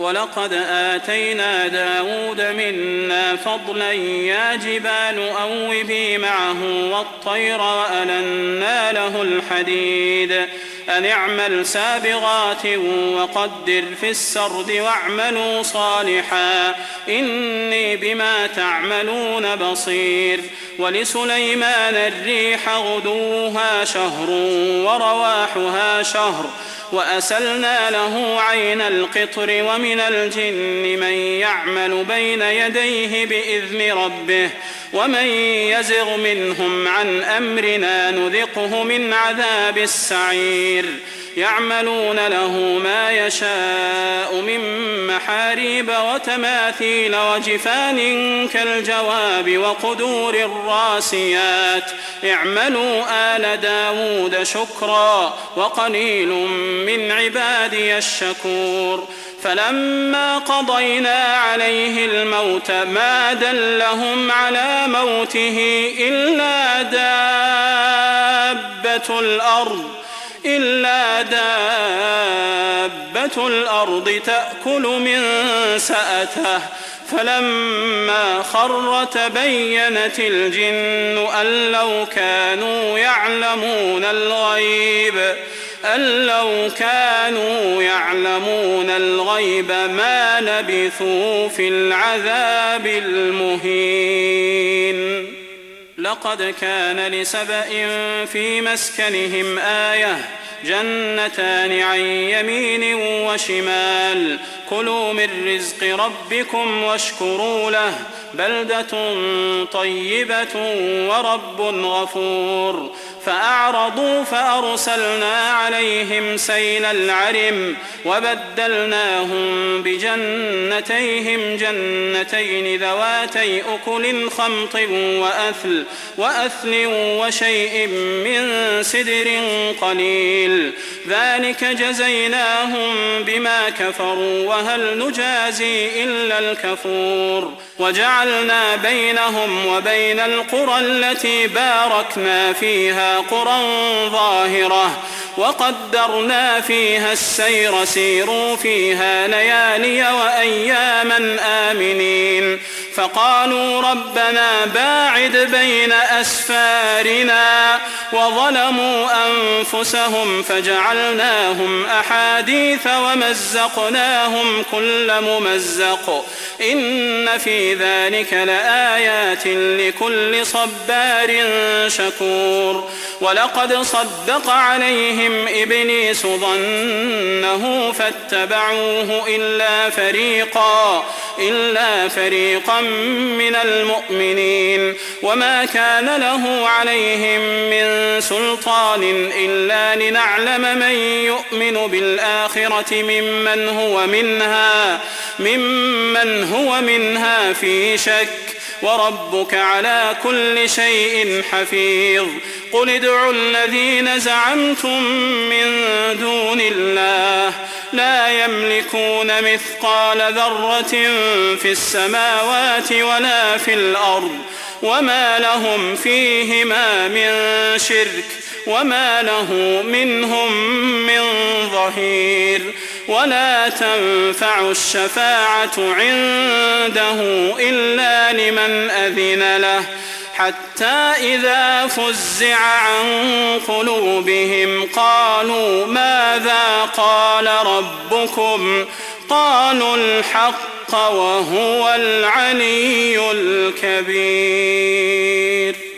ولقد آتينا داود منا فضلا يا جبال أوبي معه والطير وألنا له الحديد أن اعمل سابغات وقدر في السرد واعملوا صالحا إني بما تعملون بصير. ولسليمان الريح غدوها شهر ورواحها شهر وأسلنا له عين القطر ومن الجن من يعمل بين يديه بإذن ربه ومن يزغ منهم عن أمرنا نذقه من عذاب السعير. يعملون له ما يشاء من محاريب وتماثيل وجفان كالجواب وقدور الراسيات اعملوا آل داود شكرا وقليل من عبادي الشكور. فلما قضينا عليه الموت ما دلهم على موته إلا دابة الأرض تأكل من سأته فلما خر تبينت الجن أن لو كانوا يعلمون الغيب ما لبثوا في العذاب المهين. لقد كان لسبإ في مسكنهم آية جنتان عن يمين وشمال كلوا من رزق ربكم واشكروا له بلدة طيبة ورب غفور. فأعرضوا فأرسلنا عليهم سيل العرم وبدلناهم بجنتيهم جنتين ذواتي أكل خمط وأثل وشيء من سدر قليل ذلك جزيناهم بما كفروا وهل نجازي إلا الكفور. وجعلنا بينهم وبين القرى التي باركنا فيها قرى ظاهرة وقدرنا فيها السير سيروا فيها ليالي وأياما آمنين. فقالوا ربنا باعد بين أسفارنا وظلموا أنفسهم فجعلناهم أحاديث ومزقناهم كل ممزق إن في ذلك لآيات لكل صبار شكور. ولقد صدق عليهم إبليس ظنه فاتبعوه إلا فريقا من المؤمنين وما كان له عليهم من سلطان إلا لنعلم من يؤمن بالآخرة ممن هو منها في شك وربك على كل شيء حفيظ. قل ادعوا الذين زعمتم من دون الله لا يملكون مثقال ذرة في السماوات ولا في الأرض وما لهم فيهما من شرك وما له منهم من ظهير. ولا تنفع الشفاعة عنده إلا لمن أذن له حتى إذا فزع عن قلوبهم قالوا ماذا قال ربكم قالوا الحق وهو العلي الكبير.